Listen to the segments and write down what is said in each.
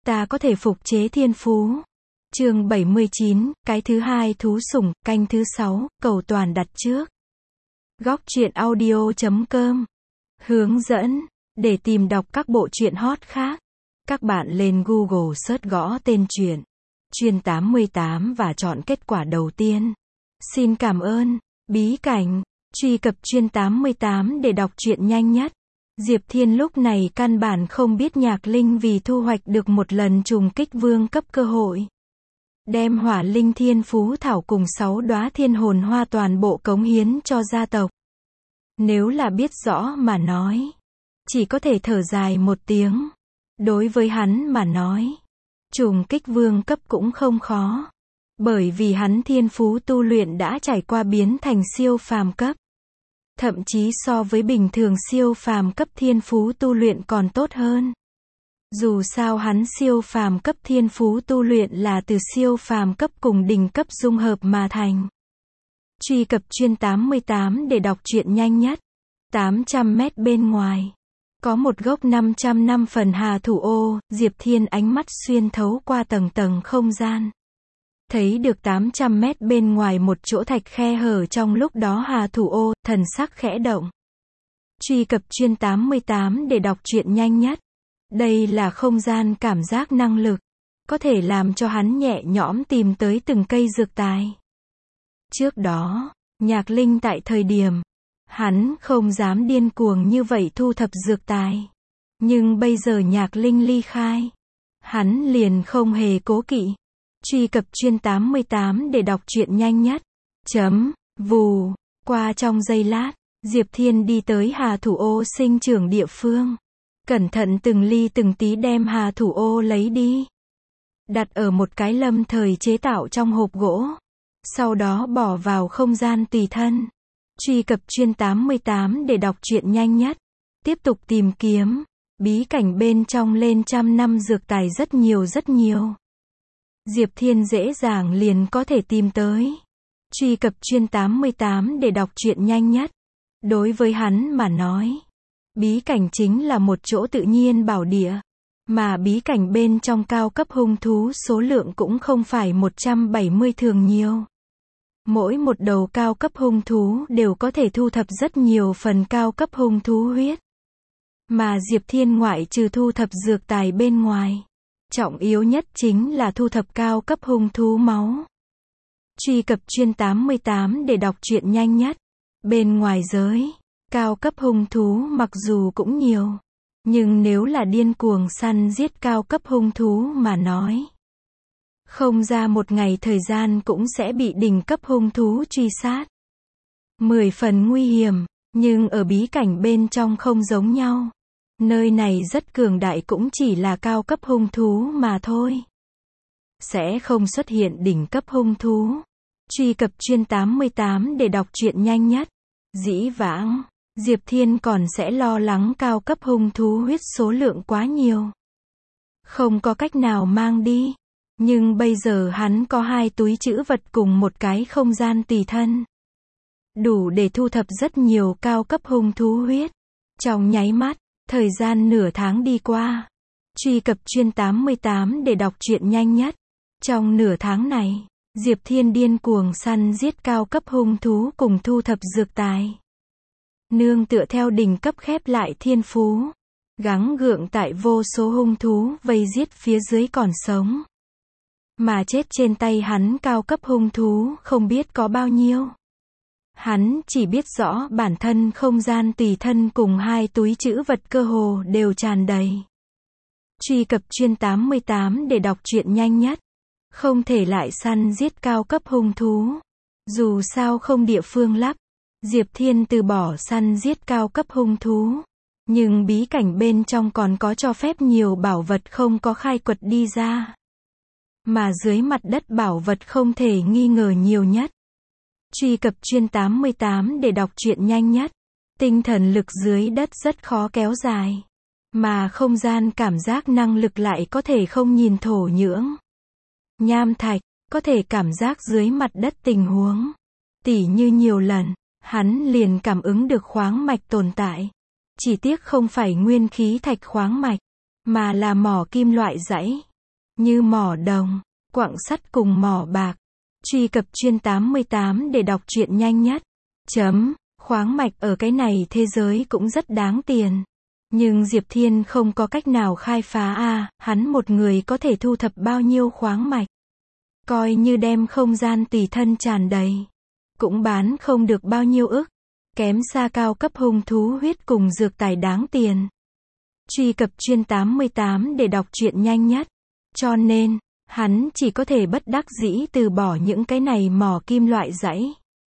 Ta có thể phục chế thiên phú. Chương 79, cái thứ hai thú sủng, canh thứ 6, cầu toàn đặt trước. Góc truyện audio.com. Hướng dẫn. Để tìm đọc các bộ truyện hot khác, các bạn lên Google search gõ tên truyện Chuyên 88 và chọn kết quả đầu tiên. Xin cảm ơn. Bí cảnh. Truy cập Chuyên 88 để đọc truyện nhanh nhất. Diệp Thiên lúc này căn bản không biết Nhạc Linh vì thu hoạch được một lần trùng kích vương cấp cơ hội, đem hỏa linh thiên phú thảo cùng 6 đóa thiên hồn hoa toàn bộ cống hiến cho gia tộc. Nếu là biết rõ mà nói, chỉ có thể thở dài một tiếng. Đối với hắn mà nói, trùng kích vương cấp cũng không khó, bởi vì hắn thiên phú tu luyện đã trải qua biến thành siêu phàm cấp. Thậm chí so với bình thường siêu phàm cấp thiên phú tu luyện còn tốt hơn. Dù sao hắn siêu phàm cấp thiên phú tu luyện là từ siêu phàm cấp cùng đỉnh cấp dung hợp mà thành. Truy cập Chuyên 88 để đọc truyện nhanh nhất. 800 mét bên ngoài, có một gốc 500 năm phần hà thủ ô. Diệp Thiên ánh mắt xuyên thấu qua tầng tầng không gian, thấy được 800 mét bên ngoài một chỗ thạch khe hở, trong lúc đó hà thủ ô, thần sắc khẽ động. Truy cập Chuyên 88 để đọc truyện nhanh nhất. Đây là không gian cảm giác năng lực, có thể làm cho hắn nhẹ nhõm tìm tới từng cây dược tài. Trước đó, Nhạc Linh tại thời điểm, hắn không dám điên cuồng như vậy thu thập dược tài. Nhưng bây giờ Nhạc Linh ly khai, hắn liền không hề cố kỵ. Truy cập Chuyên 88 để đọc truyện nhanh nhất. Vù. Qua trong giây lát, Diệp Thiên đi tới hà thủ ô sinh trưởng địa phương. Cẩn thận từng ly từng tí đem hà thủ ô lấy đi, đặt ở một cái lâm thời chế tạo trong hộp gỗ. Sau đó bỏ vào không gian tùy thân. Truy cập Chuyên 88 để đọc truyện nhanh nhất. Tiếp tục tìm kiếm. Bí cảnh bên trong lên trăm năm dược tài rất nhiều. Diệp Thiên dễ dàng liền có thể tìm tới. Truy cập Chuyên 88 để đọc truyện nhanh nhất. Đối với hắn mà nói, bí cảnh chính là một chỗ tự nhiên bảo địa. Mà bí cảnh bên trong cao cấp hung thú số lượng cũng không phải 170 thường nhiều. Mỗi một đầu cao cấp hung thú đều có thể thu thập rất nhiều phần cao cấp hung thú huyết. Mà Diệp Thiên ngoại trừ thu thập dược tài bên ngoài, trọng yếu nhất chính là thu thập cao cấp hung thú máu. Truy cập Chuyên 88 để đọc truyện nhanh nhất. Bên ngoài giới, cao cấp hung thú mặc dù cũng nhiều, nhưng nếu là điên cuồng săn giết cao cấp hung thú mà nói, không ra một ngày thời gian cũng sẽ bị đỉnh cấp hung thú truy sát. 10 phần nguy hiểm, nhưng ở bí cảnh bên trong không giống nhau. Nơi này rất cường đại, cũng chỉ là cao cấp hung thú mà thôi. Sẽ không xuất hiện đỉnh cấp hung thú. Truy cập Chuyên 88 để đọc truyện nhanh nhất. Dĩ vãng, Diệp Thiên còn sẽ lo lắng cao cấp hung thú huyết số lượng quá nhiều, không có cách nào mang đi. Nhưng bây giờ hắn có 2 túi trữ vật cùng một cái không gian tùy thân, đủ để thu thập rất nhiều cao cấp hung thú huyết. Trong nháy mắt, thời gian nửa tháng đi qua. Truy cập Chuyên 88 để đọc truyện nhanh nhất. Trong nửa tháng này, Diệp Thiên điên cuồng săn giết cao cấp hung thú cùng thu thập dược tài. Nương tựa theo đỉnh cấp khép lại thiên phú, gắng gượng tại vô số hung thú vây giết phía dưới còn sống. Mà chết trên tay hắn cao cấp hung thú không biết có bao nhiêu. Hắn chỉ biết rõ bản thân không gian tùy thân cùng 2 túi trữ vật cơ hồ đều tràn đầy. Truy cập Chuyên 88 để đọc truyện nhanh nhất. Không thể lại săn giết cao cấp hung thú. Dù sao không địa phương lắp, Diệp Thiên từ bỏ săn giết cao cấp hung thú. Nhưng bí cảnh bên trong còn có cho phép nhiều bảo vật không có khai quật đi ra. Mà dưới mặt đất bảo vật không thể nghi ngờ nhiều nhất. Truy cập Chuyên 88 để đọc truyện nhanh nhất. Tinh thần lực dưới đất rất khó kéo dài, mà không gian cảm giác năng lực lại có thể không nhìn thổ nhưỡng, nham thạch, có thể cảm giác dưới mặt đất tình huống. Tỉ như nhiều lần, hắn liền cảm ứng được khoáng mạch tồn tại. Chỉ tiếc không phải nguyên khí thạch khoáng mạch, mà là mỏ kim loại dãy. như mỏ đồng, quặng sắt cùng mỏ bạc. Truy cập chuyên 88 để đọc truyện nhanh nhất. Khoáng mạch ở cái này thế giới cũng rất đáng tiền. Nhưng Diệp Thiên không có cách nào khai phá hắn một người có thể thu thập bao nhiêu khoáng mạch. Coi như đem không gian tùy thân tràn đầy. Cũng bán không được bao nhiêu ức. Kém xa cao cấp hung thú huyết cùng dược tài đáng tiền. Truy cập chuyên 88 để đọc truyện nhanh nhất. Cho nên, hắn chỉ có thể bất đắc dĩ từ bỏ những cái này mỏ kim loại dãy.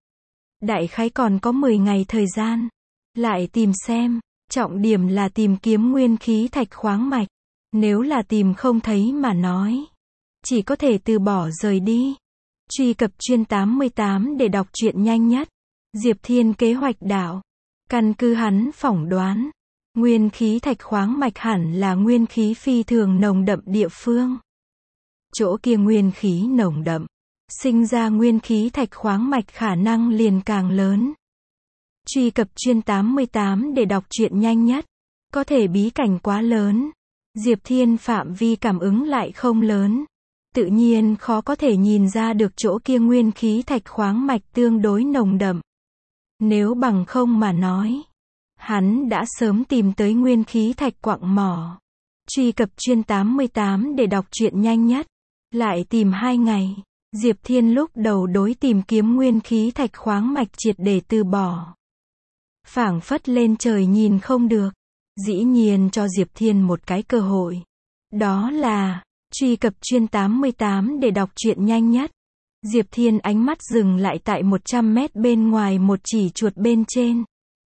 Đại khái còn có 10 ngày thời gian. Lại tìm xem. Trọng điểm là tìm kiếm nguyên khí thạch khoáng mạch. Nếu là tìm không thấy mà nói. Chỉ có thể từ bỏ rời đi. Truy cập chuyên 88 để đọc truyện nhanh nhất. Diệp Thiên kế hoạch đảo. Căn cứ hắn phỏng đoán. Nguyên khí thạch khoáng mạch hẳn là nguyên khí phi thường nồng đậm địa phương. Chỗ kia nguyên khí nồng đậm. Sinh ra nguyên khí thạch khoáng mạch khả năng liền càng lớn. Truy cập chuyên 88 để đọc truyện nhanh nhất. Có thể bí cảnh quá lớn. Diệp Thiên phạm vi cảm ứng lại không lớn. Tự nhiên khó có thể nhìn ra được chỗ kia nguyên khí thạch khoáng mạch tương đối nồng đậm. Nếu bằng không mà nói. Hắn đã sớm tìm tới nguyên khí thạch quặng mỏ. Truy cập chuyên 88 để đọc truyện nhanh nhất. Lại tìm 2 ngày. Diệp Thiên lúc đầu đối tìm kiếm nguyên khí thạch khoáng mạch triệt để từ bỏ. Phảng phất lên trời nhìn không được. Dĩ nhiên cho Diệp Thiên một cái cơ hội. Đó là, truy cập chuyên 88 để đọc truyện nhanh nhất. Diệp Thiên ánh mắt dừng lại tại 100 mét bên ngoài một chỉ chuột bên trên.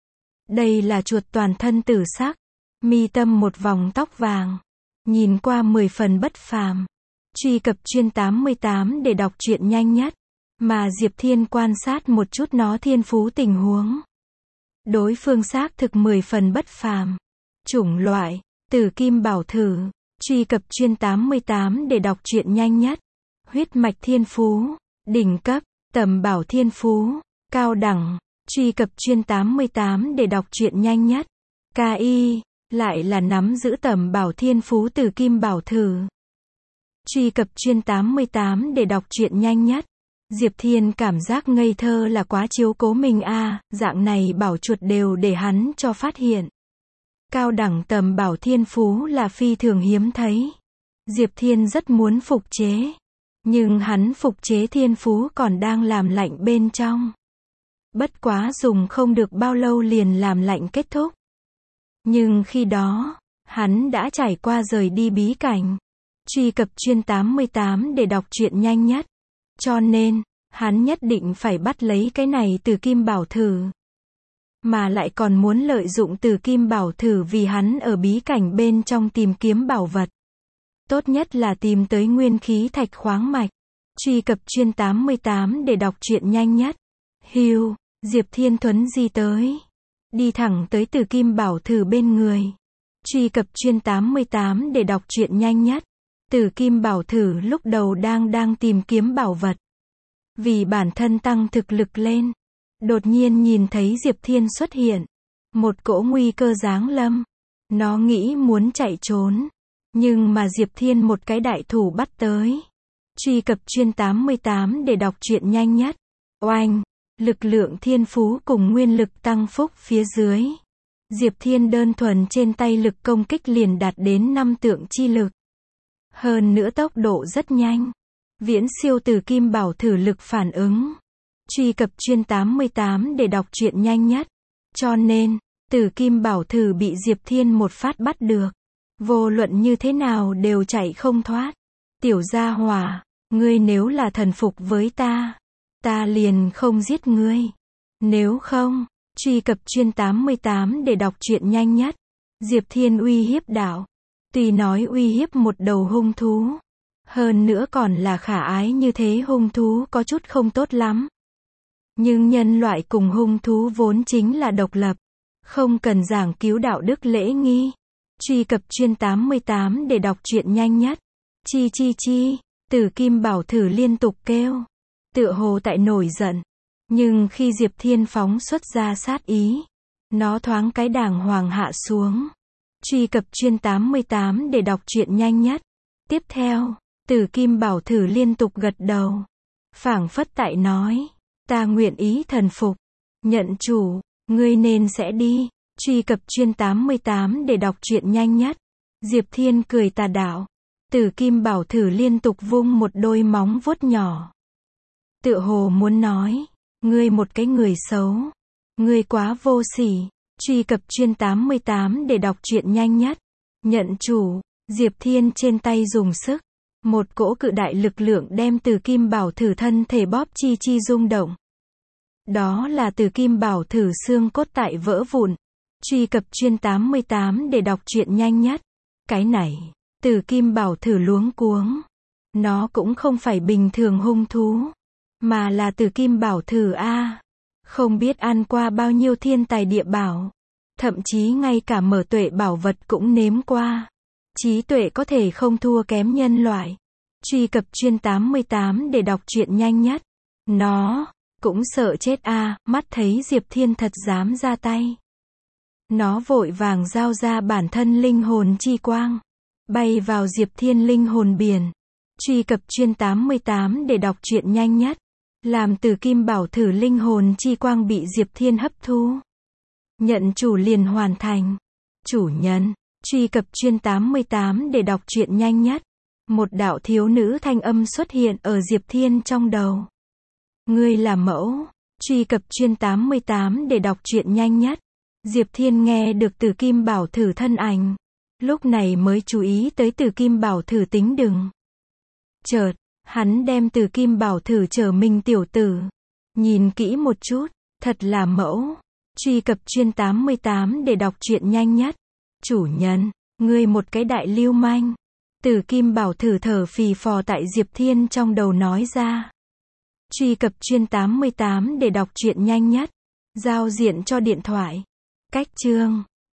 Đây là chuột toàn thân tử sắc. Mi tâm một vòng tóc vàng. Nhìn qua 10 phần bất phàm. Truy cập chuyên 88 để đọc truyện nhanh nhất. Mà Diệp Thiên quan sát một chút nó thiên phú tình huống. Đối phương xác thực 10 phần bất phàm. Chủng loại, tử kim bảo thử. Truy cập chuyên 88 để đọc truyện nhanh nhất. Huyết mạch thiên phú, đỉnh cấp, tầm bảo thiên phú, cao đẳng. Truy cập chuyên 88 để đọc truyện nhanh nhất. KI, lại là nắm giữ tầm bảo thiên phú tử kim bảo thử. Truy cập chuyên 88 để đọc truyện nhanh nhất. Diệp Thiên cảm giác ngây thơ là quá chiếu cố mình dạng này bảo chuột đều để hắn cho phát hiện. Cao đẳng tầm bảo thiên phú là phi thường hiếm thấy. Diệp Thiên rất muốn phục chế. Nhưng hắn phục chế thiên phú còn đang làm lạnh bên trong. Bất quá dùng không được bao lâu liền làm lạnh kết thúc. Nhưng khi đó, hắn đã trải qua rời đi bí cảnh. Truy cập chuyên 88 để đọc truyện nhanh nhất. Cho nên, hắn nhất định phải bắt lấy cái này từ kim bảo thử. Mà lại còn muốn lợi dụng từ kim bảo thử vì hắn ở bí cảnh bên trong tìm kiếm bảo vật. Tốt nhất là tìm tới nguyên khí thạch khoáng mạch. Truy cập chuyên 88 để đọc truyện nhanh nhất. Hưu, Diệp Thiên thuấn di tới. Đi thẳng tới từ kim bảo thử bên người. Truy cập chuyên 88 để đọc truyện nhanh nhất. Tử kim bảo thử lúc đầu đang tìm kiếm bảo vật. Vì bản thân tăng thực lực lên. Đột nhiên nhìn thấy Diệp Thiên xuất hiện. Một cỗ nguy cơ giáng lâm. Nó nghĩ muốn chạy trốn. Nhưng mà Diệp Thiên một cái đại thủ bắt tới. Truy cập chuyên 88 để đọc truyện nhanh nhất. Oanh! Lực lượng thiên phú cùng nguyên lực tăng phúc phía dưới. Diệp Thiên đơn thuần trên tay lực công kích liền đạt đến 5 tượng chi lực. Hơn nữa tốc độ rất nhanh. Viễn siêu từ kim bảo thử lực phản ứng. Truy cập chuyên 88 để đọc truyện nhanh nhất. Cho nên, từ kim bảo thử bị Diệp Thiên một phát bắt được. Vô luận như thế nào đều chạy không thoát. Tiểu gia hỏa, ngươi nếu là thần phục với ta liền không giết ngươi. Nếu không, truy cập chuyên 88 để đọc truyện nhanh nhất. Diệp Thiên uy hiếp đạo. Tuy nói uy hiếp một đầu hung thú. Hơn nữa còn là khả ái như thế hung thú có chút không tốt lắm. Nhưng nhân loại cùng hung thú vốn chính là độc lập. Không cần giảng cứu đạo đức lễ nghi. Truy cập chuyên 88 để đọc truyện nhanh nhất. Chi chi chi, Tử kim bảo thử liên tục kêu. Tựa hồ tại nổi giận. Nhưng khi Diệp Thiên phóng xuất ra sát ý, nó thoáng cái đàng hoàng hạ xuống. Truy cập chuyên 88 để đọc truyện nhanh nhất. Tiếp theo, Tử Kim Bảo Thử liên tục gật đầu. Phảng phất tại nói, ta nguyện ý thần phục. Nhận chủ, ngươi nên sẽ đi. Truy cập chuyên 88 để đọc truyện nhanh nhất. Diệp Thiên cười tà đạo. Tử Kim Bảo Thử liên tục vung một đôi móng vuốt nhỏ. Tựa hồ muốn nói, ngươi một cái người xấu. Ngươi quá vô sỉ. Truy cập chuyên 88 để đọc truyện nhanh nhất. Nhận chủ, Diệp Thiên trên tay dùng sức. Một cỗ cự đại lực lượng đem Tử Kim Bảo Thử thân thể bóp chi chi rung động. Đó là Tử Kim Bảo Thử xương cốt tại vỡ vụn. Truy cập chuyên 88 để đọc truyện nhanh nhất. Cái này, Tử Kim Bảo Thử luống cuống. Nó cũng không phải bình thường hung thú, mà là Tử Kim Bảo Thử a. Không biết ăn qua bao nhiêu thiên tài địa bảo. Thậm chí ngay cả mở tuệ bảo vật cũng nếm qua. Trí tuệ có thể không thua kém nhân loại. Truy cập chuyên 88 để đọc truyện nhanh nhất. Nó cũng sợ chết a, mắt thấy Diệp Thiên thật dám ra tay. Nó vội vàng giao ra bản thân linh hồn chi quang, bay vào Diệp Thiên linh hồn biển. Truy cập chuyên 88 để đọc truyện nhanh nhất. Làm Tử Kim Bảo Thử linh hồn chi quang bị Diệp Thiên hấp thu. Nhận chủ liền hoàn thành. Chủ nhân, truy cập chuyên 88 để đọc truyện nhanh nhất. Một đạo thiếu nữ thanh âm xuất hiện ở Diệp Thiên trong đầu. Ngươi là mẫu. Truy cập chuyên 88 để đọc truyện nhanh nhất. Diệp Thiên nghe được Tử Kim Bảo Thử thân ảnh. Lúc này mới chú ý tới Tử Kim Bảo Thử tính đừng. Chợt, hắn đem Tử Kim Bảo Thử trở mình tiểu tử. Nhìn kỹ một chút, thật là mẫu. Truy cập chuyên 88 để đọc truyện nhanh nhất. Chủ nhân, ngươi một cái đại lưu manh. Tử Kim Bảo Thử thở phì phò tại Diệp Thiên trong đầu nói ra. Truy cập chuyên 88 để đọc truyện nhanh nhất. Giao diện cho điện thoại. Cách chương